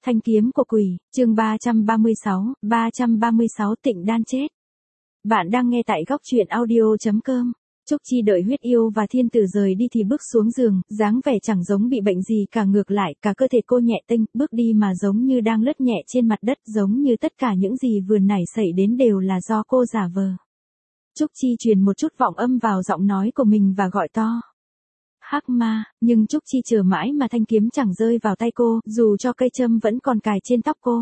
Thanh kiếm của quỷ, chương 336 Tịnh Đan chết. Bạn đang nghe tại góc truyện audio.com. Trúc Chi đợi Huyết Yêu và Thiên Tử rời đi thì bước xuống giường, dáng vẻ chẳng giống bị bệnh gì cả, ngược lại, cả cơ thể cô nhẹ tênh, bước đi mà giống như đang lướt nhẹ trên mặt đất, giống như tất cả những gì vừa nảy xảy đến đều là do cô giả vờ. Trúc Chi truyền một chút vọng âm vào giọng nói của mình và gọi to. Hắc ma, nhưng Trúc Chi chờ mãi mà thanh kiếm chẳng rơi vào tay cô, dù cho cây châm vẫn còn cài trên tóc cô.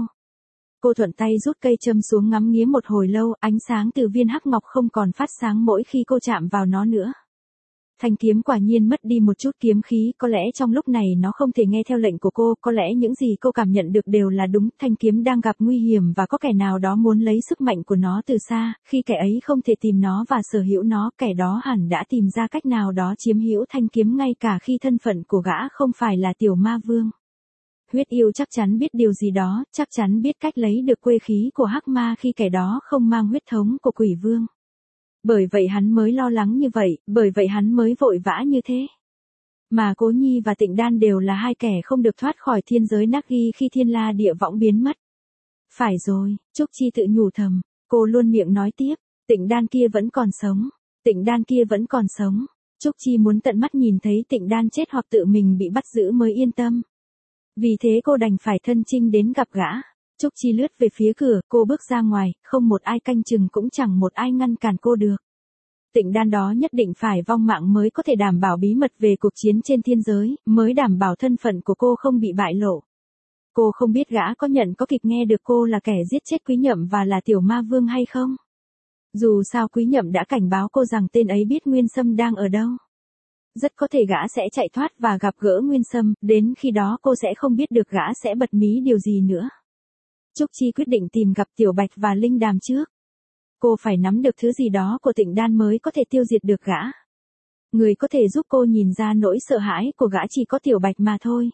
Cô thuận tay rút cây châm xuống ngắm nghía một hồi lâu, ánh sáng từ viên hắc ngọc không còn phát sáng mỗi khi cô chạm vào nó nữa. Thanh kiếm quả nhiên mất đi một chút kiếm khí, có lẽ trong lúc này nó không thể nghe theo lệnh của cô, có lẽ những gì cô cảm nhận được đều là đúng, thanh kiếm đang gặp nguy hiểm và có kẻ nào đó muốn lấy sức mạnh của nó từ xa, khi kẻ ấy không thể tìm nó và sở hữu nó, kẻ đó hẳn đã tìm ra cách nào đó chiếm hữu thanh kiếm ngay cả khi thân phận của gã không phải là tiểu ma vương. Huyết Yêu chắc chắn biết điều gì đó, chắc chắn biết cách lấy được quê khí của hắc ma khi kẻ đó không mang huyết thống của quỷ vương. Bởi vậy hắn mới lo lắng như vậy, bởi vậy hắn mới vội vã như thế. Mà Cố Nhi và Tịnh Đan đều là hai kẻ không được thoát khỏi thiên giới Nagi khi Thiên La Địa Võng biến mất. Phải rồi, Trúc Chi tự nhủ thầm, cô luôn miệng nói tiếp, Tịnh Đan kia vẫn còn sống, Tịnh Đan kia vẫn còn sống. Trúc Chi muốn tận mắt nhìn thấy Tịnh Đan chết hoặc tự mình bị bắt giữ mới yên tâm. Vì thế cô đành phải thân chinh đến gặp gã. Trúc Chi lướt về phía cửa, cô bước ra ngoài, không một ai canh chừng cũng chẳng một ai ngăn cản cô được. Tịnh Đan đó nhất định phải vong mạng mới có thể đảm bảo bí mật về cuộc chiến trên thiên giới, mới đảm bảo thân phận của cô không bị bại lộ. Cô không biết gã có nhận có kịp nghe được cô là kẻ giết chết Quý Nhậm và là tiểu ma vương hay không. Dù sao Quý Nhậm đã cảnh báo cô rằng tên ấy biết Nguyên Sâm đang ở đâu. Rất có thể gã sẽ chạy thoát và gặp gỡ Nguyên Sâm, đến khi đó cô sẽ không biết được gã sẽ bật mí điều gì nữa. Trúc Chi quyết định tìm gặp Tiểu Bạch và Linh Đàm trước. Cô phải nắm được thứ gì đó của Tịnh Đan mới có thể tiêu diệt được gã. Người có thể giúp cô nhìn ra nỗi sợ hãi của gã chỉ có Tiểu Bạch mà thôi.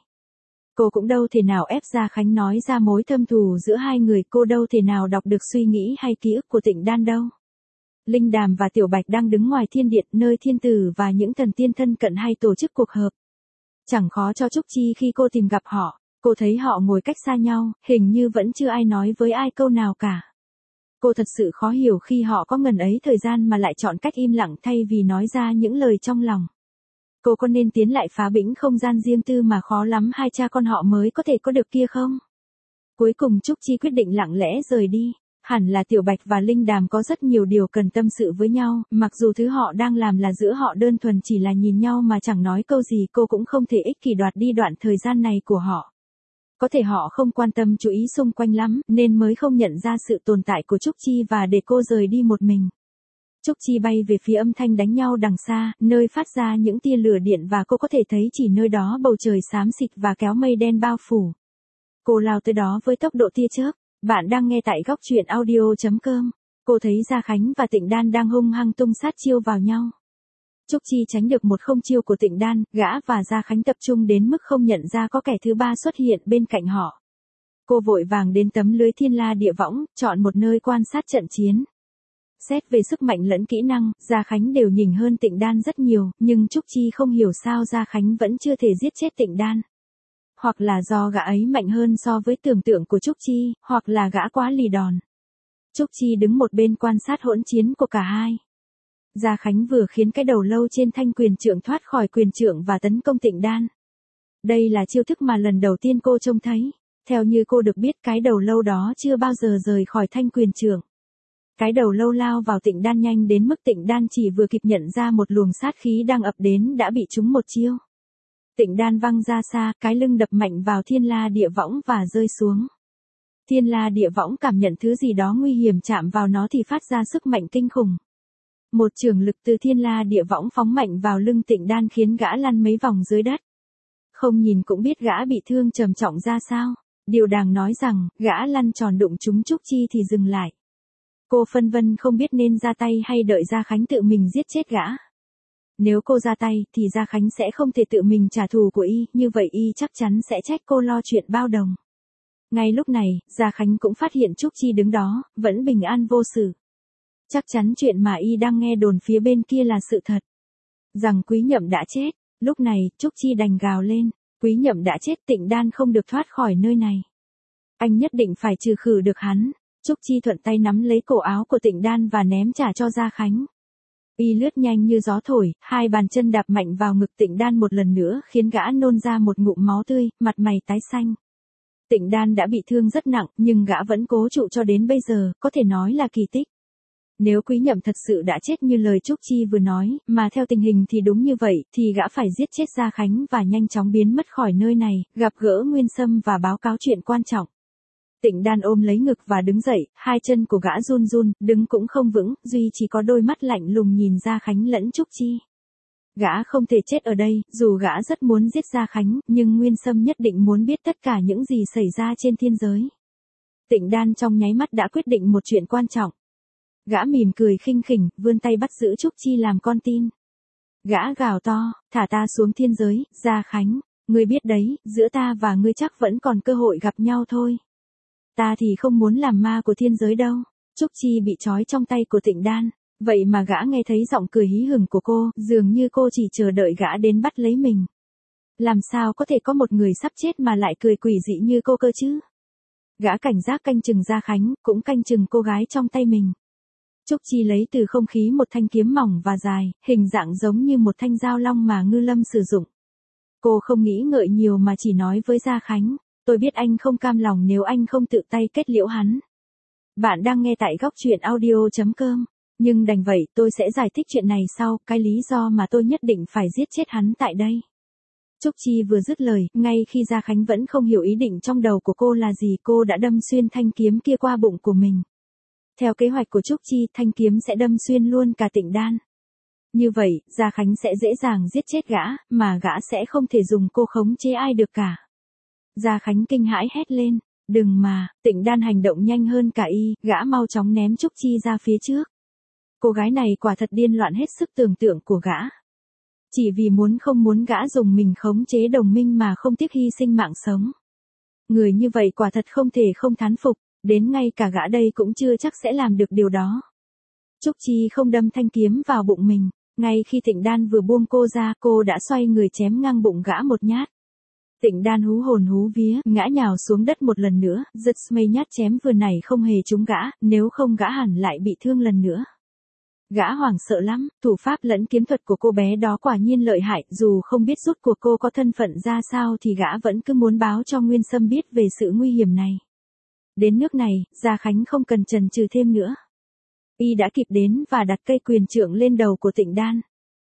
Cô cũng đâu thể nào ép Gia Khánh nói ra mối thâm thù giữa hai người, cô đâu thể nào đọc được suy nghĩ hay ký ức của Tịnh Đan đâu. Linh Đàm và Tiểu Bạch đang đứng ngoài thiên điện, nơi thiên tử và những thần tiên thân cận hay tổ chức cuộc họp. Chẳng khó cho Trúc Chi khi cô tìm gặp họ, cô thấy họ ngồi cách xa nhau, hình như vẫn chưa ai nói với ai câu nào cả. Cô thật sự khó hiểu khi họ có ngần ấy thời gian mà lại chọn cách im lặng thay vì nói ra những lời trong lòng. Cô có nên tiến lại phá bĩnh không gian riêng tư mà khó lắm hai cha con họ mới có thể có được kia không? Cuối cùng Trúc Chi quyết định lặng lẽ rời đi. Hẳn là Tiểu Bạch và Linh Đàm có rất nhiều điều cần tâm sự với nhau, mặc dù thứ họ đang làm là giữa họ đơn thuần chỉ là nhìn nhau mà chẳng nói câu gì, cô cũng không thể ích kỷ đoạt đi đoạn thời gian này của họ. Có thể họ không quan tâm chú ý xung quanh lắm, nên mới không nhận ra sự tồn tại của Trúc Chi và để cô rời đi một mình. Trúc Chi bay về phía âm thanh đánh nhau đằng xa, nơi phát ra những tia lửa điện và cô có thể thấy chỉ nơi đó bầu trời xám xịt và kéo mây đen bao phủ. Cô lao tới đó với tốc độ tia chớp. Bạn đang nghe tại góc truyện audio.com. Cô thấy Gia Khánh và Tịnh Đan đang hung hăng tung sát chiêu vào nhau. Trúc Chi tránh được một không chiêu của Tịnh Đan, gã và Gia Khánh tập trung đến mức không nhận ra có kẻ thứ ba xuất hiện bên cạnh họ. Cô vội vàng đến tấm lưới Thiên La Địa Võng, chọn một nơi quan sát trận chiến. Xét về sức mạnh lẫn kỹ năng, Gia Khánh đều nhỉnh hơn Tịnh Đan rất nhiều, nhưng Trúc Chi không hiểu sao Gia Khánh vẫn chưa thể giết chết Tịnh Đan. Hoặc là do gã ấy mạnh hơn so với tưởng tượng của Trúc Chi, hoặc là gã quá lì đòn. Trúc Chi đứng một bên quan sát hỗn chiến của cả hai. Gia Khánh vừa khiến cái đầu lâu trên thanh quyền trượng thoát khỏi quyền trượng và tấn công Tịnh Đan. Đây là chiêu thức mà lần đầu tiên cô trông thấy. Theo như cô được biết, cái đầu lâu đó chưa bao giờ rời khỏi thanh quyền trượng. Cái đầu lâu lao vào Tịnh Đan nhanh đến mức Tịnh Đan chỉ vừa kịp nhận ra một luồng sát khí đang ập đến đã bị trúng một chiêu. Tịnh Đan văng ra xa, cái lưng đập mạnh vào Thiên La Địa Võng và rơi xuống. Thiên La Địa Võng cảm nhận thứ gì đó nguy hiểm chạm vào nó thì phát ra sức mạnh kinh khủng. Một chưởng lực từ Thiên La Địa Võng phóng mạnh vào lưng Tịnh Đan khiến gã lăn mấy vòng dưới đất. Không nhìn cũng biết gã bị thương trầm trọng ra sao. Điều đáng nói rằng, gã lăn tròn đụng trúng Trúc Chi thì dừng lại. Cô phân vân không biết nên ra tay hay đợi Gia Khánh tự mình giết chết gã. Nếu cô ra tay, thì Gia Khánh sẽ không thể tự mình trả thù của y, như vậy y chắc chắn sẽ trách cô lo chuyện bao đồng. Ngay lúc này, Gia Khánh cũng phát hiện Trúc Chi đứng đó, vẫn bình an vô sự. Chắc chắn chuyện mà y đang nghe đồn phía bên kia là sự thật. Rằng Quý Nhậm đã chết, lúc này, Trúc Chi đành gào lên, Quý Nhậm đã chết, Tịnh Đan không được thoát khỏi nơi này. Anh nhất định phải trừ khử được hắn. Trúc Chi thuận tay nắm lấy cổ áo của Tịnh Đan và ném trả cho Gia Khánh. Y lướt nhanh như gió thổi, hai bàn chân đạp mạnh vào ngực Tịnh Đan một lần nữa khiến gã nôn ra một ngụm máu tươi, mặt mày tái xanh. Tịnh Đan đã bị thương rất nặng, nhưng gã vẫn cố trụ cho đến bây giờ, có thể nói là kỳ tích. Nếu Quý Nhậm thật sự đã chết như lời Trúc Chi vừa nói, mà theo tình hình thì đúng như vậy, thì gã phải giết chết Gia Khánh và nhanh chóng biến mất khỏi nơi này, gặp gỡ Nguyên Sâm và báo cáo chuyện quan trọng. Tịnh Đan ôm lấy ngực và đứng dậy, hai chân của gã run run, đứng cũng không vững, duy chỉ có đôi mắt lạnh lùng nhìn Gia Khánh lẫn Trúc Chi. Gã không thể chết ở đây, dù gã rất muốn giết Gia Khánh, nhưng Nguyên Sâm nhất định muốn biết tất cả những gì xảy ra trên thiên giới. Tịnh Đan trong nháy mắt đã quyết định một chuyện quan trọng. Gã mỉm cười khinh khỉnh, vươn tay bắt giữ Trúc Chi làm con tin. Gã gào to, thả ta xuống thiên giới, Gia Khánh, ngươi biết đấy, giữa ta và ngươi chắc vẫn còn cơ hội gặp nhau thôi. Ta thì không muốn làm ma của thiên giới đâu. Trúc Chi bị trói trong tay của Tịnh Đan. Vậy mà gã nghe thấy giọng cười hí hửng của cô, dường như cô chỉ chờ đợi gã đến bắt lấy mình. Làm sao có thể có một người sắp chết mà lại cười quỷ dị như cô cơ chứ? Gã cảnh giác canh chừng Gia Khánh, cũng canh chừng cô gái trong tay mình. Trúc Chi lấy từ không khí một thanh kiếm mỏng và dài, hình dạng giống như một thanh dao long mà Ngư Lâm sử dụng. Cô không nghĩ ngợi nhiều mà chỉ nói với Gia Khánh, tôi biết anh không cam lòng nếu anh không tự tay kết liễu hắn. Bạn đang nghe tại góc truyện audio.com. Nhưng đành vậy, tôi sẽ giải thích chuyện này sau, cái lý do mà tôi nhất định phải giết chết hắn tại đây. Trúc Chi vừa dứt lời, ngay khi Gia Khánh vẫn không hiểu ý định trong đầu của cô là gì, cô đã đâm xuyên thanh kiếm kia qua bụng của mình. Theo kế hoạch của Trúc Chi, thanh kiếm sẽ đâm xuyên luôn cả Tịnh Đan. Như vậy, Gia Khánh sẽ dễ dàng giết chết gã, mà gã sẽ không thể dùng cô khống chế ai được cả. Gia Khánh kinh hãi hét lên, đừng mà, Tịnh Đan hành động nhanh hơn cả y, gã mau chóng ném Trúc Chi ra phía trước. Cô gái này quả thật điên loạn hết sức tưởng tượng của gã. Chỉ vì không muốn gã dùng mình khống chế đồng minh mà không tiếc hy sinh mạng sống. Người như vậy quả thật không thể không thán phục, đến ngay cả gã đây cũng chưa chắc sẽ làm được điều đó. Trúc Chi không đâm thanh kiếm vào bụng mình, ngay khi Tịnh Đan vừa buông cô ra, cô đã xoay người chém ngang bụng gã một nhát. Tịnh Đan hú hồn hú vía, ngã nhào xuống đất một lần nữa, giật mây nhát chém vừa nãy không hề trúng gã, nếu không gã hẳn lại bị thương lần nữa. Gã hoảng sợ lắm, thủ pháp lẫn kiếm thuật của cô bé đó quả nhiên lợi hại, dù không biết rốt cuộc cô có thân phận ra sao thì gã vẫn cứ muốn báo cho Nguyên Sâm biết về sự nguy hiểm này. Đến nước này, Gia Khánh không cần chần chừ thêm nữa. Y đã kịp đến và đặt cây quyền trượng lên đầu của Tịnh Đan.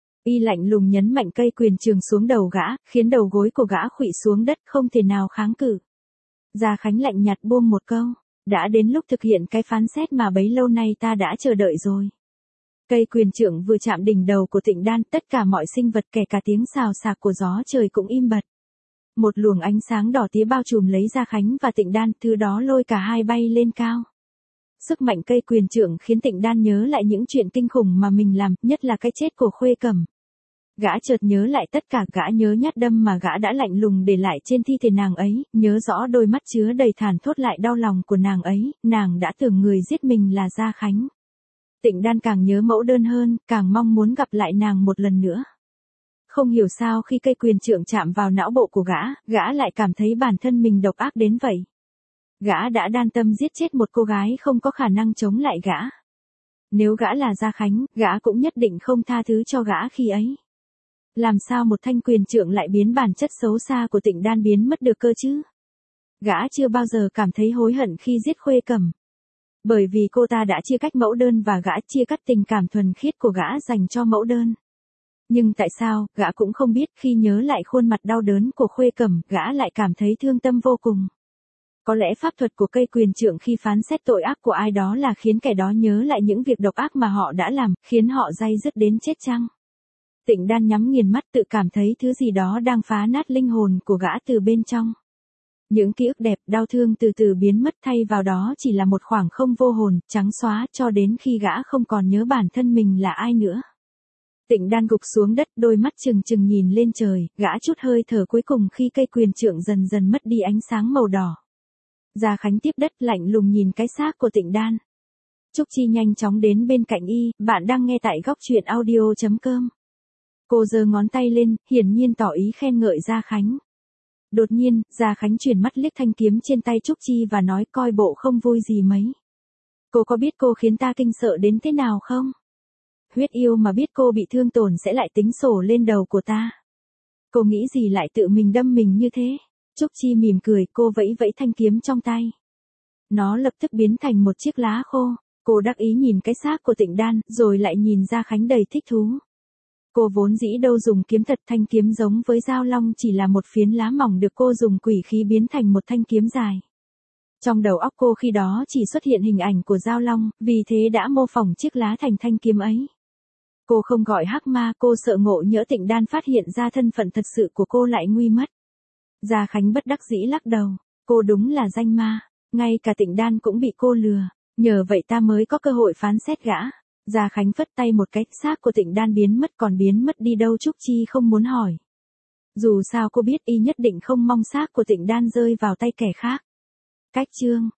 Y lạnh lùng nhấn mạnh cây quyền trượng xuống đầu gã, khiến đầu gối của gã khuỵu xuống đất không thể nào kháng cự. Gia Khánh lạnh nhạt buông một câu, đã đến lúc thực hiện cái phán xét mà bấy lâu nay ta đã chờ đợi rồi. Cây quyền trượng vừa chạm đỉnh đầu của Tịnh Đan, tất cả mọi sinh vật kể cả tiếng xào xạc của gió trời cũng im bặt. Một luồng ánh sáng đỏ tía bao trùm lấy Gia Khánh và Tịnh Đan, thứ đó lôi cả hai bay lên cao. Sức mạnh cây quyền trượng khiến Tịnh Đan nhớ lại những chuyện kinh khủng mà mình làm, nhất là cái chết của Khuê Cẩm. Gã chợt nhớ lại tất cả, gã nhớ nhát đâm mà gã đã lạnh lùng để lại trên thi thể nàng ấy, nhớ rõ đôi mắt chứa đầy thản thốt lại đau lòng của nàng ấy, nàng đã tưởng người giết mình là Gia Khánh. Tịnh Đan càng nhớ mẫu đơn hơn, càng mong muốn gặp lại nàng một lần nữa. Không hiểu sao khi cây quyền trượng chạm vào não bộ của gã lại cảm thấy bản thân mình độc ác đến vậy. Gã đã đan tâm giết chết một cô gái không có khả năng chống lại gã. Nếu gã là Gia Khánh, gã cũng nhất định không tha thứ cho gã khi ấy. Làm sao một thanh quyền trượng lại biến bản chất xấu xa của Tịnh Đan biến mất được cơ chứ? Gã chưa bao giờ cảm thấy hối hận khi giết Khuê Cẩm. Bởi vì cô ta đã chia cách mẫu đơn và gã chia cắt tình cảm thuần khiết của gã dành cho mẫu đơn. Nhưng tại sao, gã cũng không biết, khi nhớ lại khuôn mặt đau đớn của Khuê Cẩm, gã lại cảm thấy thương tâm vô cùng. Có lẽ pháp thuật của cây quyền trượng khi phán xét tội ác của ai đó là khiến kẻ đó nhớ lại những việc độc ác mà họ đã làm, khiến họ day dứt đến chết chăng? Tịnh Đan nhắm nghiền mắt, tự cảm thấy thứ gì đó đang phá nát linh hồn của gã từ bên trong. Những ký ức đẹp, đau thương từ từ biến mất, thay vào đó chỉ là một khoảng không vô hồn, trắng xóa, cho đến khi gã không còn nhớ bản thân mình là ai nữa. Tịnh Đan gục xuống đất, đôi mắt trừng trừng nhìn lên trời, gã chút hơi thở cuối cùng khi cây quyền trượng dần dần mất đi ánh sáng màu đỏ. Gia Khánh tiếp đất lạnh lùng nhìn cái xác của Tịnh Đan. Trúc Chi nhanh chóng đến bên cạnh y, bạn đang nghe tại góc truyện audio.com. Cô giơ ngón tay lên, hiển nhiên tỏ ý khen ngợi Gia Khánh. Đột nhiên, Gia Khánh chuyển mắt liếc thanh kiếm trên tay Trúc Chi và nói coi bộ không vui gì mấy. Cô có biết cô khiến ta kinh sợ đến thế nào không? Huyết yêu mà biết cô bị thương tổn sẽ lại tính sổ lên đầu của ta. Cô nghĩ gì lại tự mình đâm mình như thế? Trúc Chi mỉm cười, cô vẫy vẫy thanh kiếm trong tay. Nó lập tức biến thành một chiếc lá khô. Cô đắc ý nhìn cái xác của Tịnh Đan, rồi lại nhìn Gia Khánh đầy thích thú. Cô vốn dĩ đâu dùng kiếm thật, thanh kiếm giống với dao long chỉ là một phiến lá mỏng được cô dùng quỷ khí biến thành một thanh kiếm dài. Trong đầu óc cô khi đó chỉ xuất hiện hình ảnh của dao long, vì thế đã mô phỏng chiếc lá thành thanh kiếm ấy. Cô không gọi hắc ma, cô sợ ngộ nhỡ Tịnh Đan phát hiện ra thân phận thật sự của cô lại nguy mất. Gia Khánh bất đắc dĩ lắc đầu, cô đúng là danh ma, ngay cả Tịnh Đan cũng bị cô lừa, nhờ vậy ta mới có cơ hội phán xét gã. Gia Khánh phất tay một cái, xác của Tịnh Đan biến mất, còn biến mất đi đâu Trúc Chi không muốn hỏi. Dù sao cô biết y nhất định không mong xác của Tịnh Đan rơi vào tay kẻ khác. Cách chương